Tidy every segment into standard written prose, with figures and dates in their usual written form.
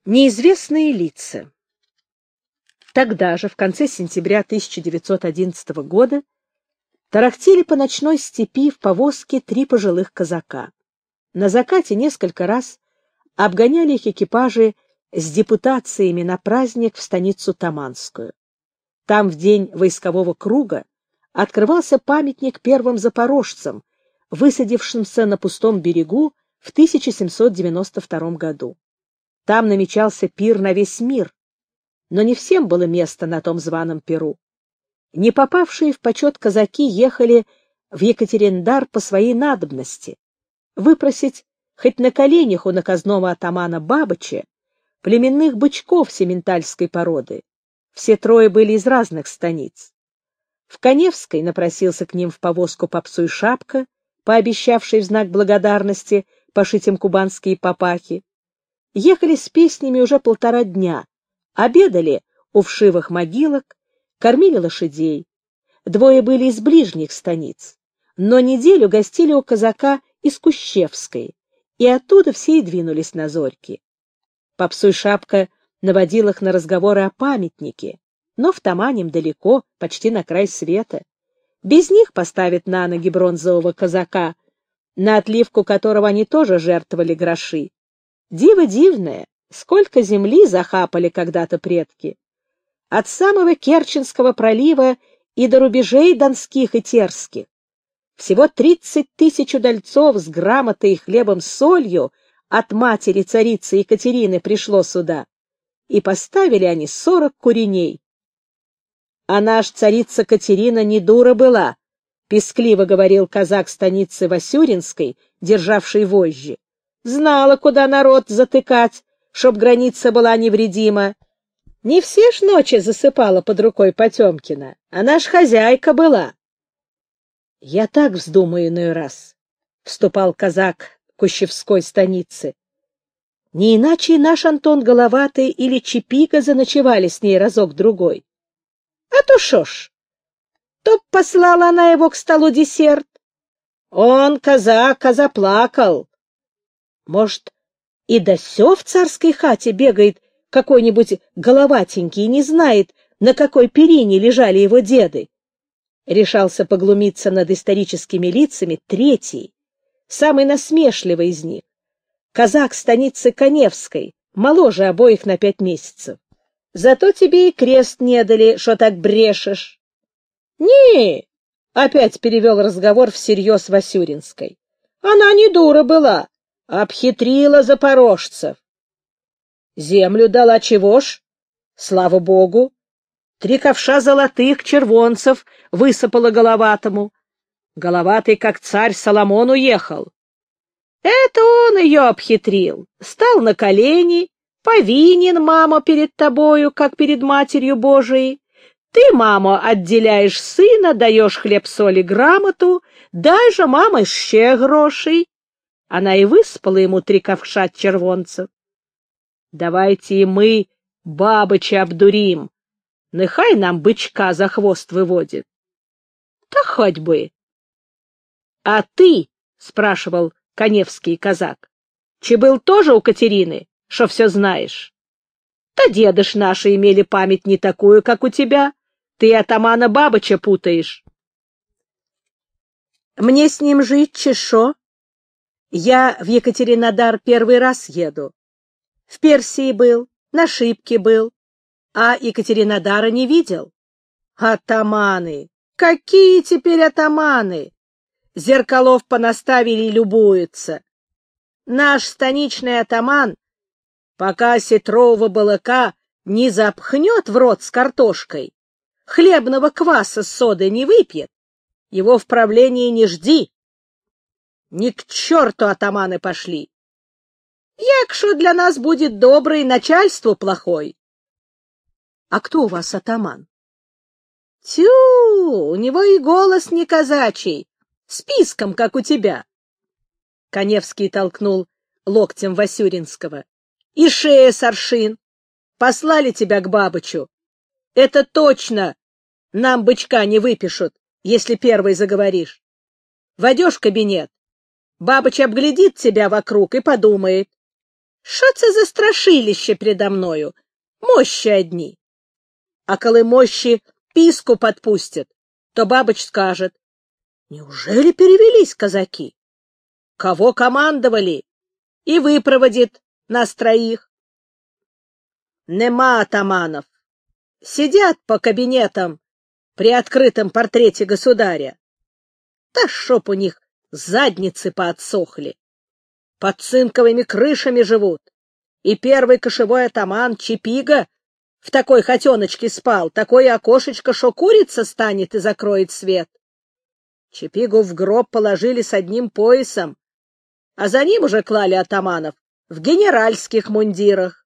Неизвестные лица. Тогда же, в конце сентября 1911 года, тарахтели по ночной степи в повозке 3 пожилых казака. На закате несколько раз обгоняли их экипажи с депутациями на праздник в станицу Таманскую. Там в день войскового круга открывался памятник первым запорожцам, высадившимся на пустом берегу в 1792 году. Там намечался пир на весь мир, но не всем было место на том званом пиру. Не попавшие в почет казаки ехали в Екатериндар по своей надобности, выпросить хоть на коленях у наказного атамана Бабыча племенных бычков сементальской породы. Все 3 были из разных станиц. В Каневской напросился к ним в повозку Попсуй Шапка, пообещавший в знак благодарности пошить им кубанские папахи. Ехали с песнями уже 1,5 дня, обедали у вшивых могилок, кормили лошадей. 2 были из ближних станиц, но неделю гостили у казака из Кущевской, и оттуда все и двинулись на Зорьки. Попсуй Шапка наводил их на разговоры о памятнике, но в Тамане далеко, почти на край света. Без них поставят на ноги бронзового казака, на отливку которого они тоже жертвовали гроши. Диво дивное, сколько земли захапали когда-то предки. От самого Керченского пролива и до рубежей донских и терских. Всего 30 000 удальцов с грамотой и хлебом с солью от матери царицы Екатерины пришло сюда, и поставили они 40 куреней. А наш царица Катерина не дура была, пескливо говорил казак станицы Васюринской, державший вожжи. Знала, куда народ затыкать, чтоб граница была невредима. Не все ж ночи засыпала под рукой Потемкина, она ж хозяйка была. — Я так вздумаю иной раз, — вступал казак Кущевской станицы. Не иначе и наш Антон Головатый или Чипига заночевали с ней разок-другой. А то шо ж, то б послала она его к столу десерт. Он, казак, заплакал. Может, и до сё в царской хате бегает какой-нибудь головатенький и не знает, на какой перине лежали его деды. Решался поглумиться над историческими лицами 3-й, самый насмешливый из них, казак станицы Каневской, моложе обоих на 5 месяцев. Зато тебе и крест не дали, что так брешешь. — Не, — опять перевел разговор всерьез Васюринской. — Она не дура была, обхитрила запорожцев. Землю дала чего ж? Слава богу! 3 ковша золотых червонцев высыпала Головатому. Головатый, как царь Соломон, уехал. Это он ее обхитрил, стал на колени, повинен, мама, перед тобою, как перед Матерью Божией. Ты, мама, отделяешь сына, даешь хлеб-соль и грамоту, дай же, мама, ще грошей. Она и выспала ему 3 ковша червонцев. Давайте и мы Бабыча обдурим, нехай нам бычка за хвост выводит. Да хоть бы. — А ты, — спрашивал Каневский казак, — че был тоже у Катерины, что все знаешь? Да деды ж наши имели память не такую, как у тебя. Ты атамана Бабыча путаешь. Мне с ним жить, чешо? Я в Екатеринодар 1 раз еду. В Персии был, на Шипке был, а Екатеринодара не видел. Атаманы! Какие теперь атаманы? Зеркалов понаставили и любуются. Наш станичный атаман, пока сетрового балыка не запхнет в рот с картошкой, хлебного кваса с содой не выпьет, его в правлении не жди. Ни к черту атаманы пошли. Якшо для нас будет добрый, начальство плохой. А кто у вас атаман? Тю, у него и голос не казачий, списком, как у тебя. Каневский толкнул локтем Васюринского. И шея с аршин. Послали тебя к Бабычу. Это точно нам бычка не выпишут, если первый заговоришь. Войдешь в кабинет, Бабыч обглядит тебя вокруг и подумает, Що це за страшилище предо мною? Мощи одни. А коли мощи писку подпустят, то бабыч скажет: неужели перевелись казаки? Кого командовали? И выпроводит нас троих. Нема атаманов. Сидят по кабинетам при открытом портрете государя. Да чтоб у них задницы поотсохли. Под цинковыми крышами живут. И первый кошевой атаман Чипига в такой хотеночке спал, такое окошечко, шо курица станет и закроет свет. Чипигу в гроб положили с одним поясом, а за ним уже клали атаманов в генеральских мундирах.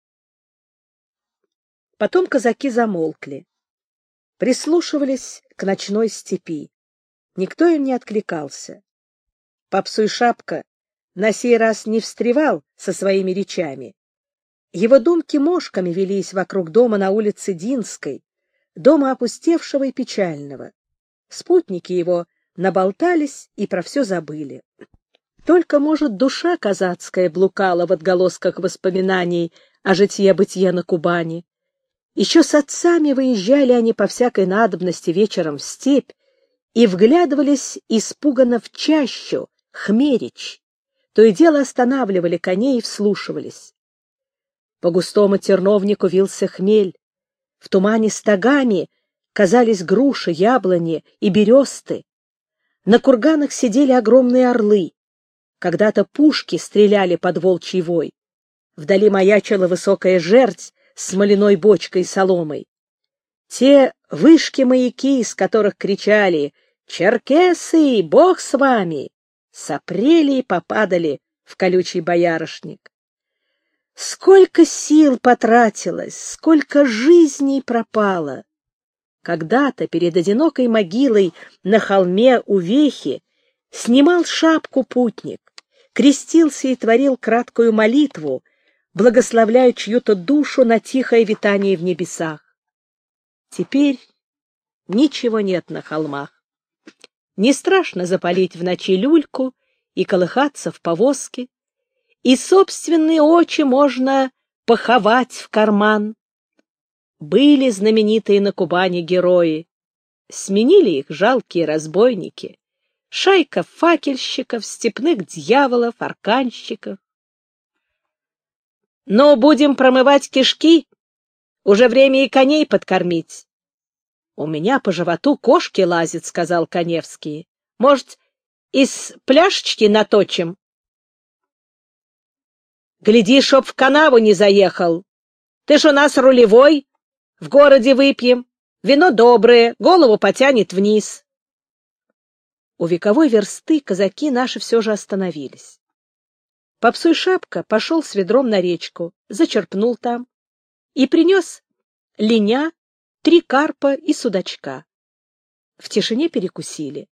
Потом казаки замолкли, прислушивались к ночной степи. Никто им не откликался. Попсуй Шапка на сей раз не встревал со своими речами. Его думки мошками велись вокруг дома на улице Динской, дома опустевшего и печального. Спутники его наболтались и про все забыли. Только, может, душа казацкая блукала в отголосках воспоминаний о житье-бытие на Кубани. Еще с отцами выезжали они по всякой надобности вечером в степь и вглядывались испуганно в чащу, хмерич. То и дело останавливали коней и вслушивались. По густому терновнику вился хмель. В тумане стогами казались груши, яблони и бересты. На курганах сидели огромные орлы. Когда-то пушки стреляли под волчий вой. Вдали маячила высокая жерть с смоляной бочкой и соломой. Те вышки-маяки, из которых кричали «Черкесы, Бог с вами!», сопрели и попадали в колючий боярышник. Сколько сил потратилось, сколько жизней пропало! Когда-то перед одинокой могилой на холме у Вехи снимал шапку путник, крестился и творил краткую молитву, благословляя чью-то душу на тихое витание в небесах. Теперь ничего нет на холмах. Не страшно запалить в ночи люльку и колыхаться в повозке, и собственные очи можно поховать в карман. Были знаменитые на Кубани герои, сменили их жалкие разбойники, шайка факельщиков, степных дьяволов, арканщиков. Но будем промывать кишки, уже время и коней подкормить. — У меня по животу кошки лазят, — сказал Каневский. — Может, из пляшечки наточим? — Гляди, чтоб в канаву не заехал. Ты ж у нас рулевой, в городе выпьем. Вино доброе, голову потянет вниз. У вековой версты казаки наши все же остановились. Попсуй Шапка пошел с ведром на речку, зачерпнул там и принес линя, 3 карпа и судачка. В тишине перекусили.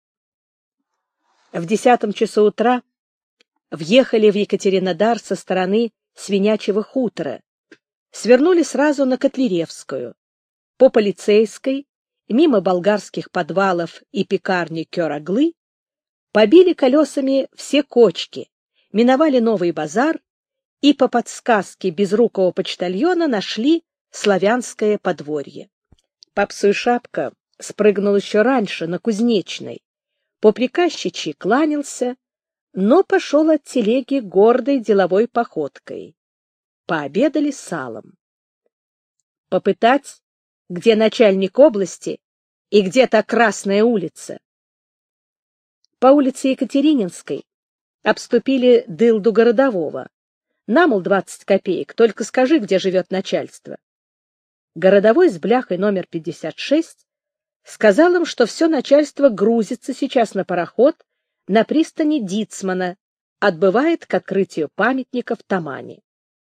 В 10 часу утра въехали в Екатеринодар со стороны Свинячьего хутора, свернули сразу на Котляревскую, по Полицейской, мимо болгарских подвалов и пекарни Кёраглы, побили колесами все кочки, миновали Новый базар и по подсказке безрукого почтальона нашли Славянское подворье. Попсуй Шапка спрыгнул еще раньше, на Кузнечной, по приказчичьи кланялся, но пошел от телеги гордой деловой походкой. Пообедали салом. Попытать, где начальник области и где та Красная улица. По улице Екатерининской обступили дылду городового. На, мол, 20 копеек, только скажи, где живет начальство. Городовой с бляхой номер 56 сказал им, что все начальство грузится сейчас на пароход на пристани Дицмана, отбывает к открытию памятника в Тамане.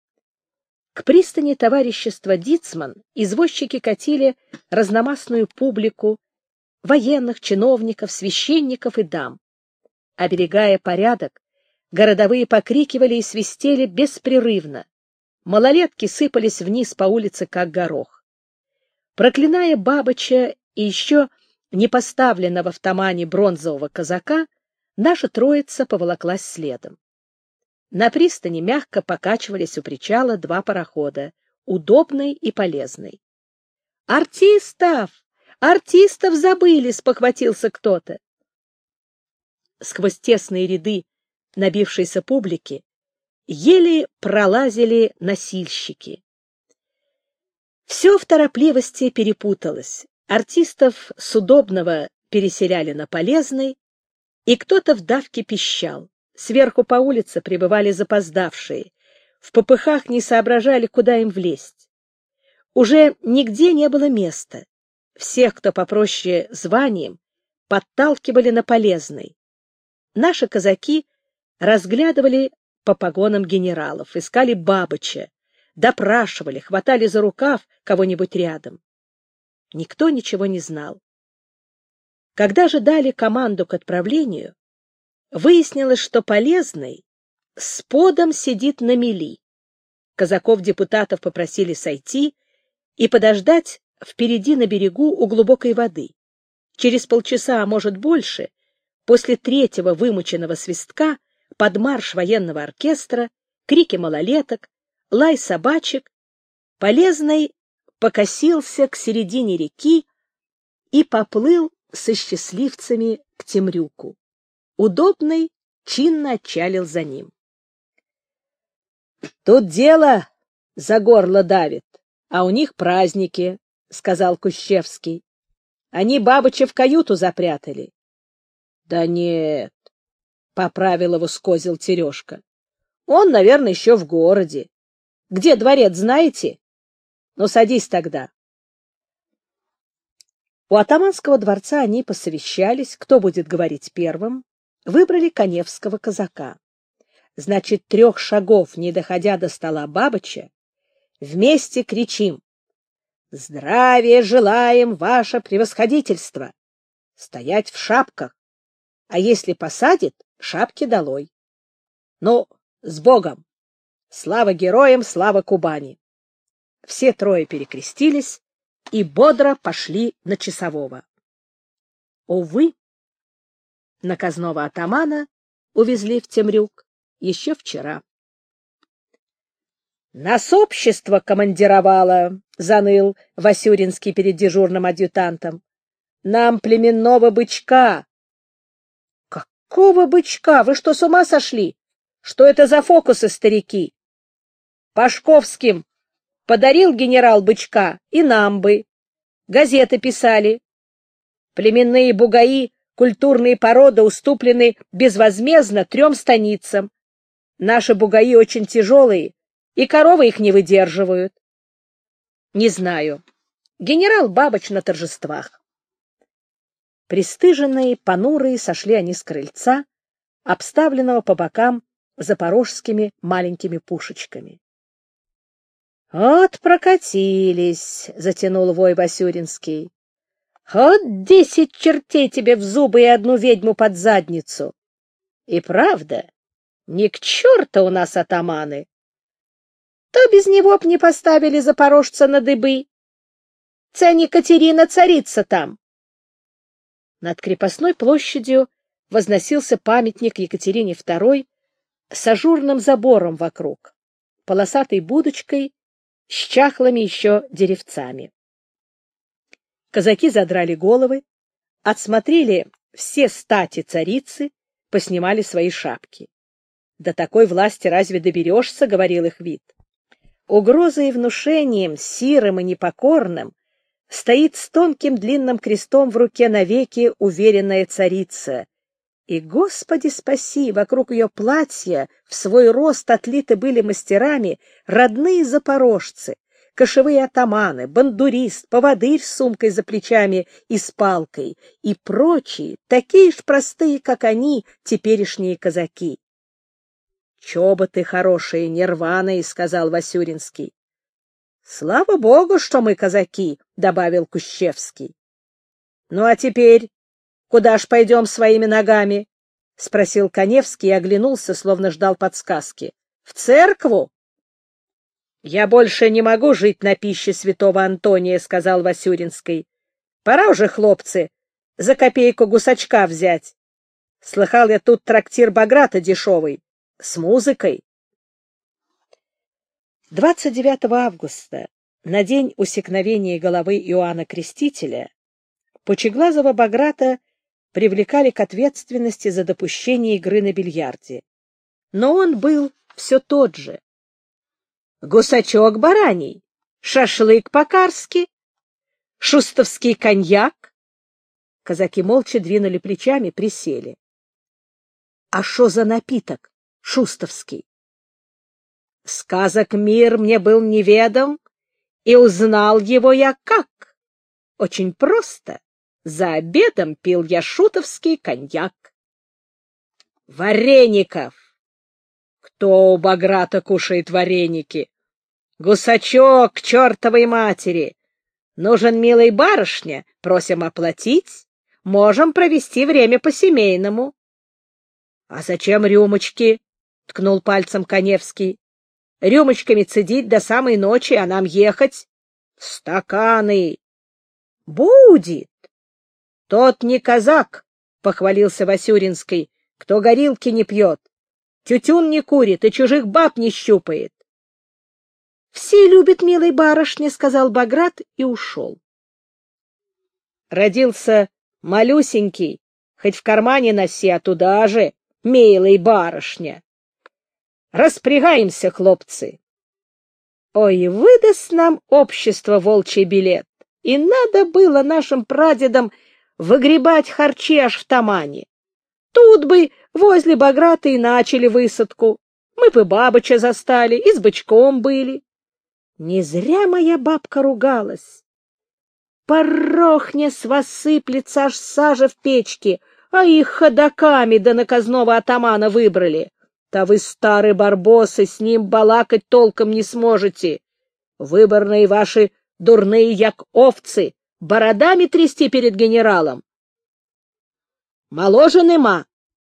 К пристани товарищества Дицман извозчики катили разномастную публику, военных, чиновников, священников и дам. Оберегая порядок, городовые покрикивали и свистели беспрерывно. Малолетки сыпались вниз по улице, как горох. Проклиная Бабыча и еще не поставленного в Тамане бронзового казака, наша троица поволоклась следом. На пристани мягко покачивались у причала два парохода — Удобный и Полезный. «Артистов! Артистов забыли!» — спохватился кто-то. Сквозь тесные ряды набившейся публики еле пролазили носильщики. Все в торопливости перепуталось. Артистов с Удобного переселяли на Полезный, и кто-то в давке пищал. Сверху по улице прибывали запоздавшие, в попыхах не соображали, куда им влезть. Уже нигде не было места. Всех, кто попроще званием, подталкивали на Полезный. Наши казаки разглядывали по погонам генералов, искали Бабыча, допрашивали, хватали за рукав кого-нибудь рядом. Никто ничего не знал. Когда же дали команду к отправлению, выяснилось, что Полезный с подом сидит на мели. Казаков-депутатов попросили сойти и подождать впереди на берегу у глубокой воды. Через полчаса, а может больше, после третьего вымученного свистка, под марш военного оркестра, крики малолеток, лай собачек, Полезный покосился к середине реки и поплыл со счастливцами к Темрюку. Удобный чинно отчалил за ним. — Тут дело за горло давит, а у них праздники, — сказал Кущевский. — Они Бабыча в каюту запрятали. — Да нет, — поправил его с козел Терешка. — Он, наверное, еще в городе. Где дворец, знаете? Ну, садись тогда. У атаманского дворца они посовещались, кто будет говорить первым, выбрали каневского казака. Значит, 3 шагов, не доходя до стола Бабыча, вместе кричим: «Здравия желаем, ваше превосходительство! Стоять в шапках, а если посадит, шапки долой! Ну, с Богом! Слава героям, слава Кубани!» Все 3 перекрестились и бодро пошли на часового. Увы, наказного атамана увезли в Темрюк еще вчера. «Нас общество командировало», — заныл Васюринский перед дежурным адъютантом. «Нам племенного бычка». «Какого бычка? Вы что, с ума сошли? Что это за фокусы, старики? Пашковским подарил генерал бычка, и нам бы. Газеты писали. Племенные бугаи, культурные породы уступлены безвозмездно 3 станицам. Наши бугаи очень тяжелые, и коровы их не выдерживают. Не знаю. Генерал Бабыч на торжествах. Пристыженные, понурые сошли они с крыльца, обставленного по бокам запорожскими маленькими пушечками. — Вот прокатились, — затянул вой Васюринский. — Вот 10 чертей тебе в зубы и 1 ведьму под задницу. И правда, не к черту у нас атаманы. То без него б не поставили запорожца на дыбы. Царь Катерина царица там. Над крепостной площадью возносился памятник Екатерине II с ажурным забором вокруг, полосатой будочкой, с чахлыми еще деревцами. Казаки задрали головы, отсмотрели все стати царицы, поснимали свои шапки. «До такой власти разве доберешься?» — говорил их вид. Угрозой и внушением, сирым и непокорным, стоит с тонким длинным крестом в руке навеки уверенная царица. И, Господи спаси, вокруг ее платья в свой рост отлиты были мастерами родные запорожцы, кошевые атаманы, бандурист, поводырь с сумкой за плечами и с палкой, и прочие, такие ж простые, как они, теперешние казаки. — Чоботы хорошие, не рваные, — сказал Васюринский. — Слава Богу, что мы казаки, — добавил Кущевский. — Ну, а теперь куда ж пойдем своими ногами? — спросил Каневский и оглянулся, словно ждал подсказки. — В церкву? — Я больше не могу жить на пище святого Антония, — сказал Васюринский. — Пора уже, хлопцы, за копейку гусачка взять. Слыхал я, тут трактир Баграта дешевый. с музыкой. 29 августа, на день усекновения головы Иоанна Крестителя, Пучеглазого Баграта привлекали к ответственности за допущение игры на бильярде. Но он был все тот же. Гусачок бараний, шашлык по-карски, шустовский коньяк. Казаки молча двинули плечами, присели. — А шо за напиток, шустовский? — Сказок мир мне был неведом, и узнал его я как. Очень просто. За обедом пил я шутовский коньяк. — Вареников! Кто у Баграта кушает вареники? Гусачок, к чертовой матери! Нужен милой барышня, просим оплатить. Можем провести время по-семейному. — А зачем рюмочки? — ткнул пальцем Каневский. — Рюмочками цедить до самой ночи, а нам ехать? — Стаканы! — Будет! — Тот не казак, — похвалился Васюринский, — кто горилки не пьет, тютюн не курит и чужих баб не щупает. — Все любят милой барышни, — сказал Баграт и ушел. Родился малюсенький, хоть в кармане носи, а туда же, милой барышня. Распрягаемся, хлопцы. Ой, выдаст нам общество волчий билет, и надо было нашим прадедам выгребать харчи аж в Тамане. Тут бы возле Баграта и начали высадку. Мы бы Бабыча застали, и с бычком были. Не зря моя бабка ругалась. Порохня с вас сыплется аж сажа в печке, а их ходоками до наказного атамана выбрали. Да вы, старые барбосы, с ним балакать толком не сможете. Выборные ваши дурные як овцы, бородами трясти перед генералом. Моложе нема.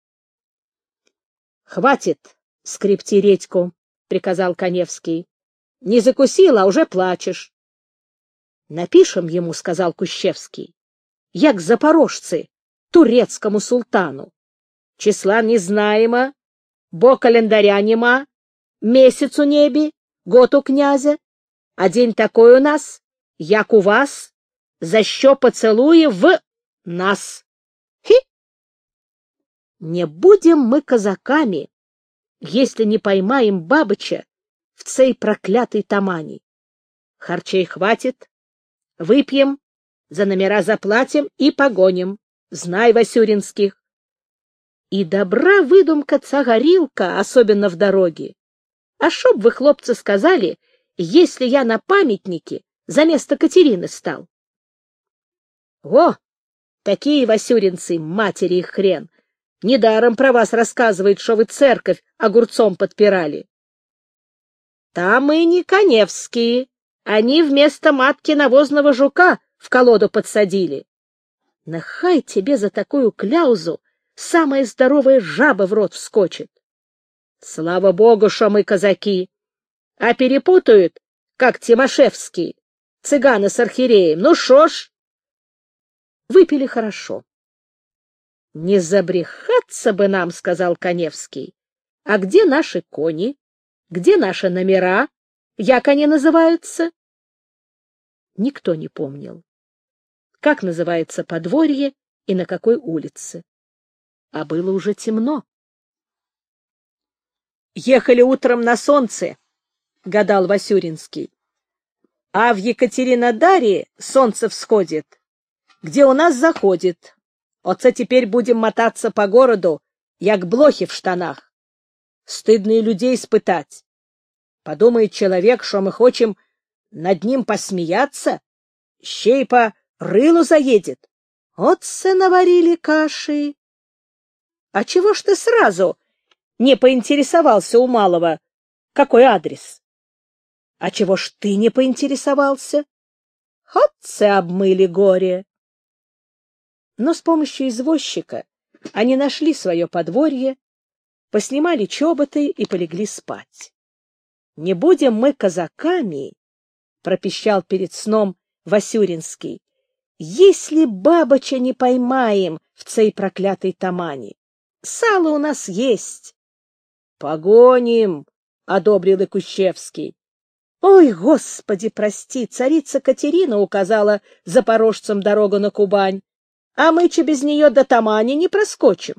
— Хватит скрепти редьку, — приказал Каневский. — Не закусила, а уже плачешь. — Напишем ему, — сказал Кущевский, — як запорожцы, турецкому султану. Числа не знаемо, бо календаря нема, месяц у небе, год у князя, а день такой у нас, як у вас, за що поцелуи в нас. Хи! Не будем мы казаками, если не поймаем Бабыча в цей проклятый Тамани. Харчей хватит, выпьем, за номера заплатим и погоним. Знай, Васюринских. И добра выдумка-ца горилка, особенно в дороге. А шо б вы, хлопцы, сказали, если я на памятнике за место Катерины стал? О, такие васюринцы, матери их хрен! Недаром про вас рассказывают, что вы церковь огурцом подпирали. Там и не Каневские. Они вместо матки навозного жука в колоду подсадили. Нахай тебе за такую кляузу самая здоровая жаба в рот вскочит. Слава богу, что мы казаки. А перепутают, как Тимошевские, цыганы с архиереем. Ну шо ж? Выпили хорошо. — Не забрехаться бы нам, — сказал Каневский. — А где наши кони? Где наши номера? Як они называются? Никто не помнил, как называется подворье и на какой улице. А было уже темно. — Ехали утром на солнце, — гадал Васюринский. — А в Екатеринодаре солнце всходит, где у нас заходит. Оце теперь будем мотаться по городу, як блохи в штанах. Стыдно и людей испытать. Подумает человек, что мы хотим над ним посмеяться, щей по рылу заедет. Отце наварили каши. А чего ж ты сразу не поинтересовался у малого, какой адрес? А чего ж ты не поинтересовался? Отце обмыли горе. Но с помощью извозчика они нашли свое подворье, поснимали чоботы и полегли спать. — Не будем мы казаками, — пропищал перед сном Васюринский, — если Бабыча не поймаем в цей проклятой Тамане. Сало у нас есть. Погоним, — одобрил и Кущевский. Ой, Господи, прости, царица Катерина указала запорожцам дорогу на Кубань, а мы без нее до Тамани не проскочим.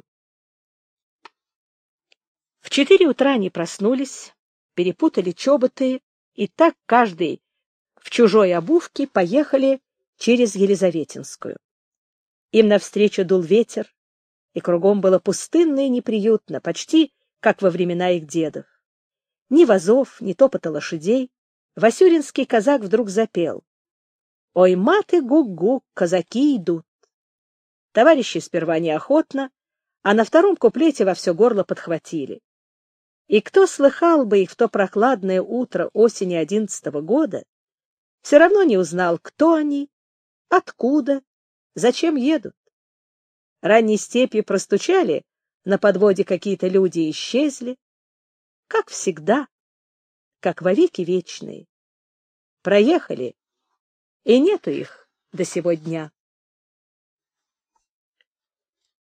В 4 утра они проснулись, перепутали чоботы, и так каждый в чужой обувке поехали через Елизаветинскую. Им навстречу дул ветер, и кругом было пустынно и неприютно, почти как во времена их дедов. Ни вазов, ни топота лошадей. Васюринский казак вдруг запел: «Ой, маты, гук-гук, казаки идут». Товарищи сперва неохотно, а на втором куплете во все горло подхватили. И кто слыхал бы их в то прохладное утро осени 11-го года, все равно не узнал, кто они, откуда, зачем едут. Ранней степью простучали на подводе какие-то люди и исчезли. Как всегда, как во веки вечные. Проехали, и нету их до сего дня.